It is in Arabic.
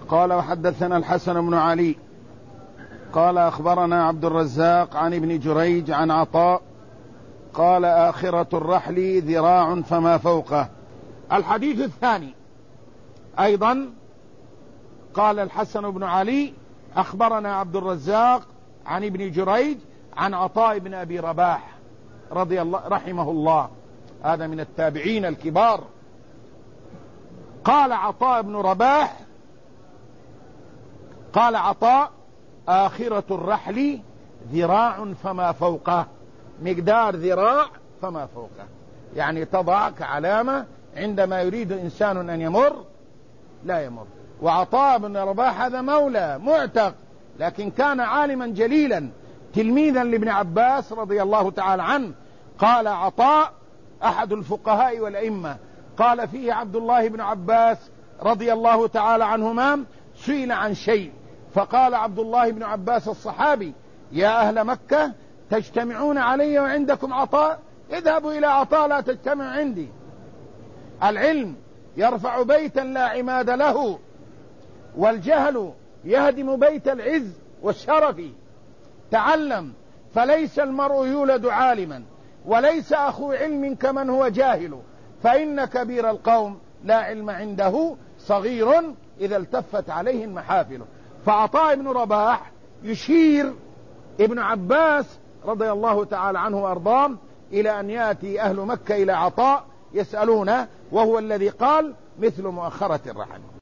قال وحدثنا الحسن بن علي قال أخبرنا عبد الرزاق عن ابن جريج عن عطاء قال آخرة الرحل ذراع فما فوقه. الحديث الثاني أيضا قال الحسن بن علي أخبرنا عبد الرزاق عن ابن جريج عن عطاء بن أبي رباح رضي الله رحمه الله، هذا من التابعين الكبار. قال عطاء بن رباح قال عطاء آخرة الرحل ذراع فما فوقه، مقدار ذراع فما فوقه، يعني تضع كعلامة عندما يريد إنسان أن يمر لا يمر. وعطاء بن رباح هذا مولى معتق، لكن كان عالما جليلا تلميذا لابن عباس رضي الله تعالى عنه. قال عطاء أحد الفقهاء والأئمة، قال فيه عبد الله بن عباس رضي الله تعالى عنهما سئل عن شيء فقال عبد الله بن عباس الصحابي: يا أهل مكة تجتمعون علي وعندكم عطاء؟ اذهبوا إلى عطاء لا تجتمع عندي. العلم يرفع بيتا لا عماد له، والجهل يهدم بيت العز والشرف. تعلم فليس المرء يولد عالما، وليس أخو علم كمن هو جاهل، فإن كبير القوم لا علم عنده صغير إذا التفت عليه المحافل. فعطاء بن رباح يشير ابن عباس رضي الله تعالى عنه وأرضاه إلى أن يأتي أهل مكة إلى عطاء يسألونه، وهو الذي قال مثل مؤخرة الرحل.